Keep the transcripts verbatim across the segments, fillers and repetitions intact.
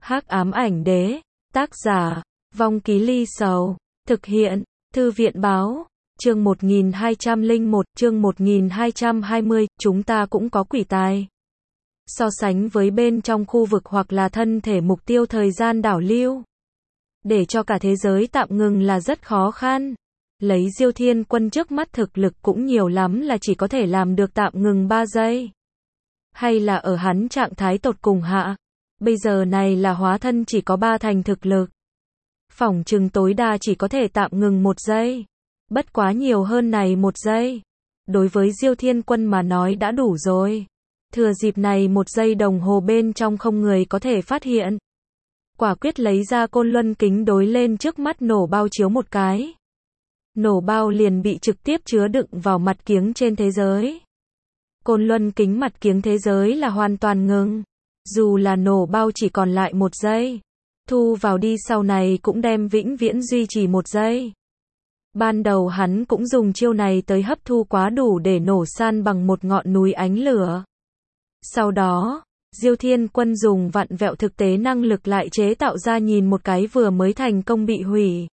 Hắc ám ảnh đế, tác giả, Vong Ký Ly Sầu, thực hiện, Thư viện báo, chương một nghìn hai trăm lẻ một, chương một nghìn hai trăm hai mươi, chúng ta cũng có quỷ tài. So sánh với bên trong khu vực hoặc là thân thể mục tiêu thời gian đảo lưu. Để cho cả thế giới tạm ngừng là rất khó khăn. Lấy Diêu Thiên Quân trước mắt thực lực cũng nhiều lắm là chỉ có thể làm được tạm ngừng ba giây. Hay là ở hắn trạng thái tột cùng hạ. Bây giờ này là hóa thân chỉ có ba thành thực lực. Phỏng chừng tối đa chỉ có thể tạm ngừng một giây. Bất quá nhiều hơn này một giây. Đối với Diêu Thiên Quân mà nói đã đủ rồi. Thừa dịp này một giây đồng hồ bên trong không người có thể phát hiện. Quả quyết lấy ra côn luân kính đối lên trước mắt nổ bao chiếu một cái. Nổ bao liền bị trực tiếp chứa đựng vào mặt kiếng trên thế giới. Côn luân kính mặt kiếng thế giới là hoàn toàn ngừng. Dù là nổ bao chỉ còn lại một giây. Thu vào đi sau này cũng đem vĩnh viễn duy trì một giây. Ban đầu hắn cũng dùng chiêu này tới hấp thu quá đủ để nổ san bằng một ngọn núi ánh lửa. Sau đó, Diêu Thiên Quân dùng vặn vẹo thực tế năng lực lại chế tạo ra nhìn một cái vừa mới thành công bị hủy.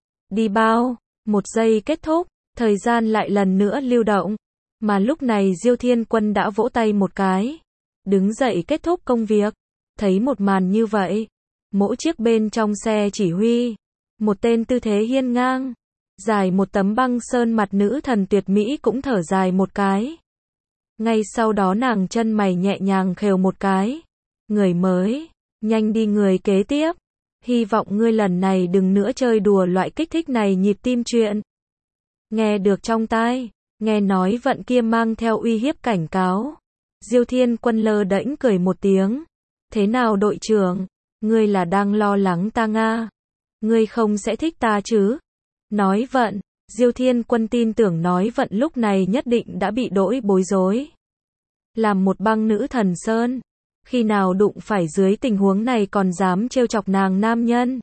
Đi bao, một giây kết thúc, thời gian lại lần nữa lưu động. Mà lúc này Diêu Thiên Quân đã vỗ tay một cái. Đứng dậy kết thúc công việc. Thấy một màn như vậy. Mỗi chiếc bên trong xe chỉ huy. Một tên tư thế hiên ngang. Dài một tấm băng sơn mặt nữ thần tuyệt mỹ cũng thở dài một cái. Ngay sau đó nàng chân mày nhẹ nhàng khều một cái. Người mới, nhanh đi người kế tiếp. Hy vọng ngươi lần này đừng nữa chơi đùa loại kích thích này nhịp tim chuyện. Nghe được trong tai, nghe nói vận kia mang theo uy hiếp cảnh cáo. Diêu Thiên Quân lơ đễnh cười một tiếng. Thế nào đội trưởng, ngươi là đang lo lắng ta nga? Ngươi không sẽ thích ta chứ? Nói vận, Diêu Thiên Quân tin tưởng nói vận lúc này nhất định đã bị đỗi bối rối. Làm một băng nữ thần sơn, khi nào đụng phải dưới tình huống này còn dám trêu chọc nàng nam nhân.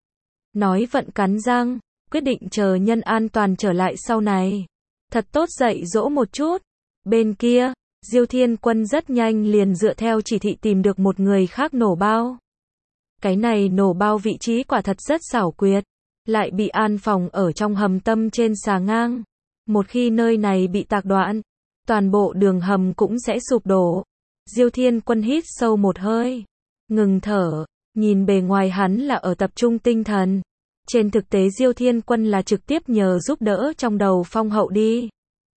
Nói vận cắn răng, quyết định chờ nhân an toàn trở lại sau này. Thật tốt dạy dỗ một chút. Bên kia, Diêu Thiên Quân rất nhanh liền dựa theo chỉ thị tìm được một người khác nổ bao. Cái này nổ bao vị trí quả thật rất xảo quyệt. Lại bị an phòng ở trong hầm tâm trên xà ngang. Một khi nơi này bị tạc đoạn, toàn bộ đường hầm cũng sẽ sụp đổ. Diêu Thiên Quân hít sâu một hơi. Ngừng thở, nhìn bề ngoài hắn là ở tập trung tinh thần. Trên thực tế Diêu Thiên Quân là trực tiếp nhờ giúp đỡ trong đầu Phong Hậu đi.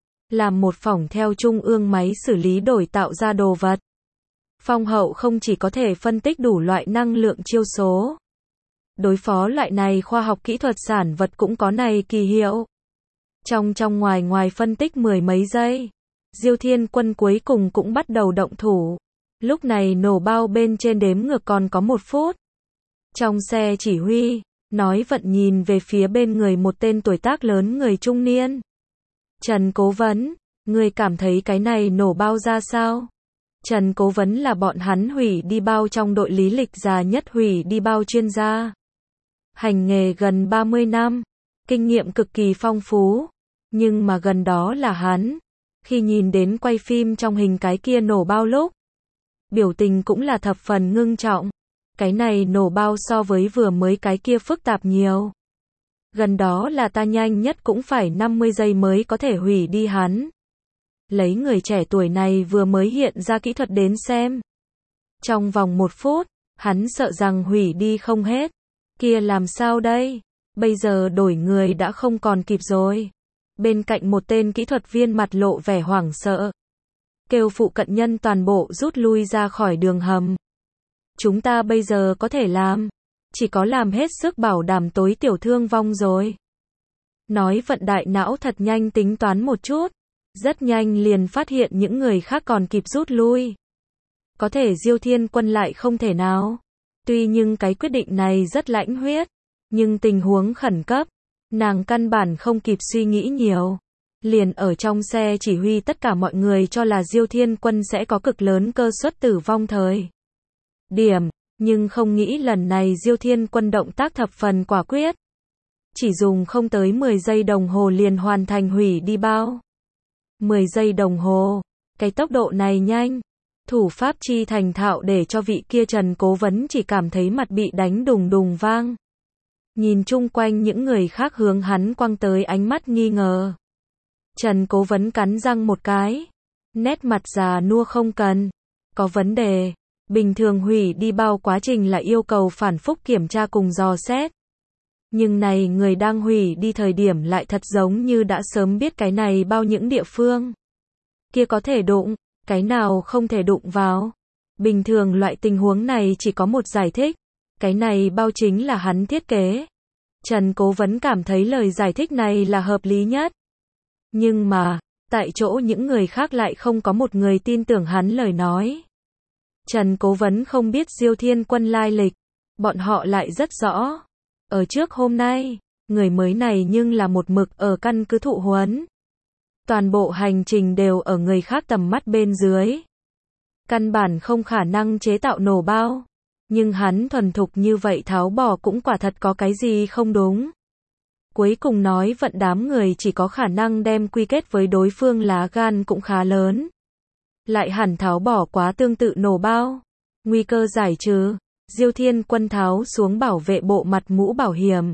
Làm một phỏng theo trung ương máy xử lý đổi tạo ra đồ vật. Phong Hậu không chỉ có thể phân tích đủ loại năng lượng chiêu số. Đối phó loại này khoa học kỹ thuật sản vật cũng có này kỳ hiệu. Trong trong ngoài ngoài phân tích mười mấy giây. Diêu Thiên Quân cuối cùng cũng bắt đầu động thủ. Lúc này nổ bao bên trên đếm ngược còn có một phút. Trong xe chỉ huy, nói vận nhìn về phía bên người một tên tuổi tác lớn người trung niên. Trần Cố Vấn, người cảm thấy cái này nổ bao ra sao? Trần Cố Vấn là bọn hắn hủy đi bao trong đội lý lịch già nhất hủy đi bao chuyên gia. Hành nghề gần ba mươi năm, kinh nghiệm cực kỳ phong phú. Nhưng mà gần đó là hắn. Khi nhìn đến quay phim trong hình cái kia nổ bao lúc, biểu tình cũng là thập phần ngưng trọng. Cái này nổ bao so với vừa mới cái kia phức tạp nhiều. Gần đó là ta nhanh nhất cũng phải năm mươi giây mới có thể hủy đi hắn. Lấy người trẻ tuổi này vừa mới hiện ra kỹ thuật đến xem. Trong vòng một phút, hắn sợ rằng hủy đi không hết. Kia làm sao đây? Bây giờ đổi người đã không còn kịp rồi. Bên cạnh một tên kỹ thuật viên mặt lộ vẻ hoảng sợ. Kêu phụ cận nhân toàn bộ rút lui ra khỏi đường hầm. Chúng ta bây giờ có thể làm. Chỉ có làm hết sức bảo đảm tối tiểu thương vong rồi. Nói vận đại não thật nhanh tính toán một chút. Rất nhanh liền phát hiện những người khác còn kịp rút lui. Có thể Diêu Thiên Quân lại không thể nào. Tuy nhưng cái quyết định này rất lãnh huyết. Nhưng tình huống khẩn cấp. Nàng căn bản không kịp suy nghĩ nhiều. Liền ở trong xe chỉ huy tất cả mọi người cho là Diêu Thiên Quân sẽ có cực lớn cơ suất tử vong thời điểm. Nhưng không nghĩ lần này Diêu Thiên Quân động tác thập phần quả quyết. Chỉ dùng không tới mười giây đồng hồ liền hoàn thành hủy đi bao. mười giây đồng hồ. Cái tốc độ này nhanh. Thủ pháp chi thành thạo để cho vị kia Trần Cố Vấn chỉ cảm thấy mặt bị đánh đùng đùng vang. Nhìn chung quanh những người khác hướng hắn quăng tới ánh mắt nghi ngờ. Trần Cố Vấn cắn răng một cái. Nét mặt già nua không cần. Có vấn đề. Bình thường hủy đi bao quá trình là yêu cầu phản phúc kiểm tra cùng dò xét. Nhưng này người đang hủy đi thời điểm lại thật giống như đã sớm biết cái này bao những địa phương kia có thể đụng, cái nào không thể đụng vào. Bình thường loại tình huống này chỉ có một giải thích. Cái này bao chính là hắn thiết kế. Trần Cố Vấn cảm thấy lời giải thích này là hợp lý nhất. Nhưng mà, tại chỗ những người khác lại không có một người tin tưởng hắn lời nói. Trần Cố Vấn không biết Diêu Thiên Quân lai lịch. Bọn họ lại rất rõ. Ở trước hôm nay, người mới này nhưng là một mực ở căn cứ thụ huấn. Toàn bộ hành trình đều ở người khác tầm mắt bên dưới. Căn bản không khả năng chế tạo nổ bao. Nhưng hắn thuần thục như vậy tháo bỏ cũng quả thật có cái gì không đúng. Cuối cùng nói vận đám người chỉ có khả năng đem quy kết với đối phương lá gan cũng khá lớn. Lại hẳn tháo bỏ quá tương tự nổ bao. Nguy cơ giải trừ. Diêu Thiên Quân tháo xuống bảo vệ bộ mặt mũ bảo hiểm.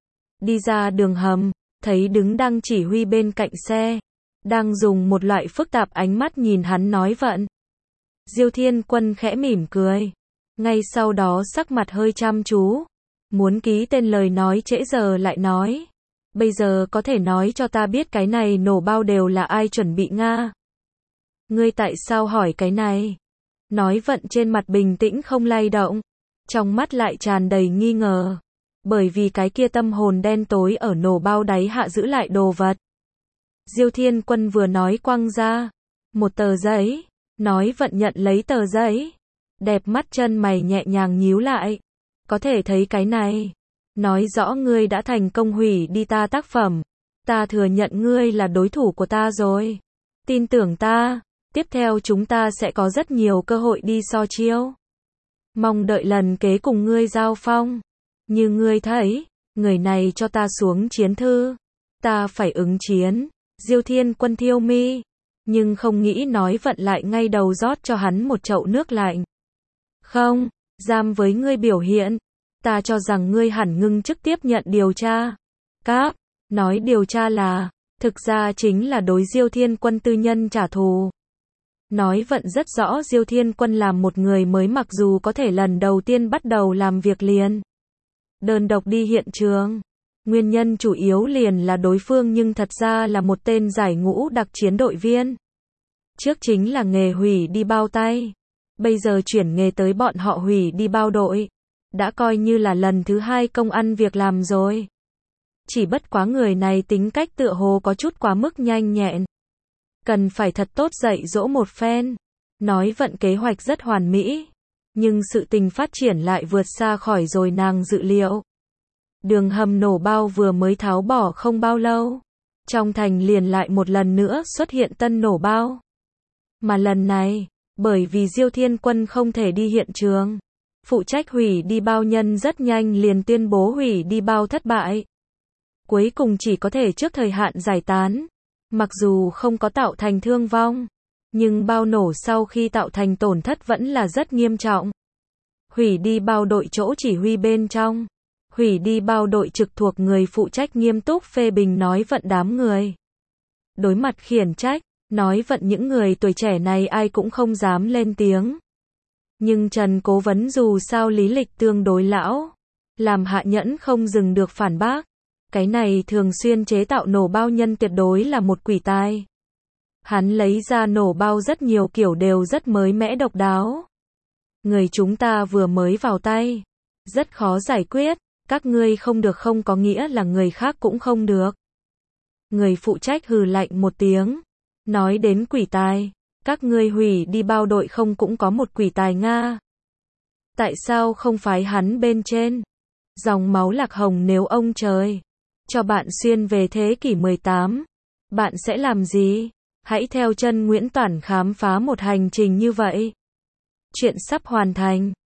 Đi ra đường hầm, thấy đứng đang chỉ huy bên cạnh xe. Đang dùng một loại phức tạp ánh mắt nhìn hắn nói vận. Diêu Thiên Quân khẽ mỉm cười. Ngay sau đó sắc mặt hơi chăm chú. Muốn ký tên lời nói trễ giờ lại nói. Bây giờ có thể nói cho ta biết cái này nổ bao đều là ai chuẩn bị nga. Ngươi tại sao hỏi cái này? Nói vận trên mặt bình tĩnh không lay động. Trong mắt lại tràn đầy nghi ngờ. Bởi vì cái kia tâm hồn đen tối ở nổ bao đáy hạ giữ lại đồ vật. Diêu Thiên Quân vừa nói quăng ra. Một tờ giấy. Nói vận nhận lấy tờ giấy. Đẹp mắt chân mày nhẹ nhàng nhíu lại. Có thể thấy cái này. Nói rõ ngươi đã thành công hủy đi ta tác phẩm. Ta thừa nhận ngươi là đối thủ của ta rồi. Tin tưởng ta. Tiếp theo chúng ta sẽ có rất nhiều cơ hội đi so chiêu. Mong đợi lần kế cùng ngươi giao phong. Như ngươi thấy, người này cho ta xuống chiến thư. Ta phải ứng chiến. Diêu Thiên Quân thiêu mi. Nhưng không nghĩ nói vận lại ngay đầu rót cho hắn một chậu nước lạnh. Không, dám với ngươi biểu hiện. Ta cho rằng ngươi hẳn ngưng chức tiếp nhận điều tra. Cáp, nói điều tra là, thực ra chính là đối Diêu Thiên Quân tư nhân trả thù. Nói vận rất rõ Diêu Thiên Quân làm một người mới mặc dù có thể lần đầu tiên bắt đầu làm việc liền. Đơn độc đi hiện trường. Nguyên nhân chủ yếu liền là đối phương nhưng thật ra là một tên giải ngũ đặc chiến đội viên. Trước chính là nghề hủy đi bao tay. Bây giờ chuyển nghề tới bọn họ hủy đi bao đội. Đã coi như là lần thứ hai công ăn việc làm rồi. Chỉ bất quá người này tính cách tựa hồ có chút quá mức nhanh nhẹn. Cần phải thật tốt dạy dỗ một phen. Nói vận kế hoạch rất hoàn mỹ. Nhưng sự tình phát triển lại vượt xa khỏi rồi nàng dự liệu. Đường hầm nổ bao vừa mới tháo bỏ không bao lâu. Trong thành liền lại một lần nữa xuất hiện tân nổ bao. Mà lần này, bởi vì Diêu Thiên Quân không thể đi hiện trường. Phụ trách hủy đi bao nhân rất nhanh liền tuyên bố hủy đi bao thất bại. Cuối cùng chỉ có thể trước thời hạn giải tán. Mặc dù không có tạo thành thương vong. Nhưng bao nổ sau khi tạo thành tổn thất vẫn là rất nghiêm trọng. Hủy đi bao đội chỗ chỉ huy bên trong. Hủy đi bao đội trực thuộc người phụ trách nghiêm túc phê bình nói vận đám người. Đối mặt khiển trách, nói vận những người tuổi trẻ này ai cũng không dám lên tiếng. Nhưng Trần Cố Vấn dù sao lý lịch tương đối lão. Làm hạ nhẫn không dừng được phản bác. Cái này thường xuyên chế tạo nổ bao nhân tuyệt đối là một quỷ tai. Hắn lấy ra nổ bao rất nhiều kiểu đều rất mới mẻ độc đáo. Người chúng ta vừa mới vào tay. Rất khó giải quyết. Các ngươi không được không có nghĩa là người khác cũng không được. Người phụ trách hừ lạnh một tiếng. Nói đến quỷ tài. Các ngươi hủy đi bao đội không cũng có một quỷ tài Nga. Tại sao không phái hắn bên trên? Dòng máu Lạc Hồng nếu ông trời cho bạn xuyên về thế kỷ mười tám. Bạn sẽ làm gì? Hãy theo chân Nguyễn Toản khám phá một hành trình như vậy. Chuyện sắp hoàn thành.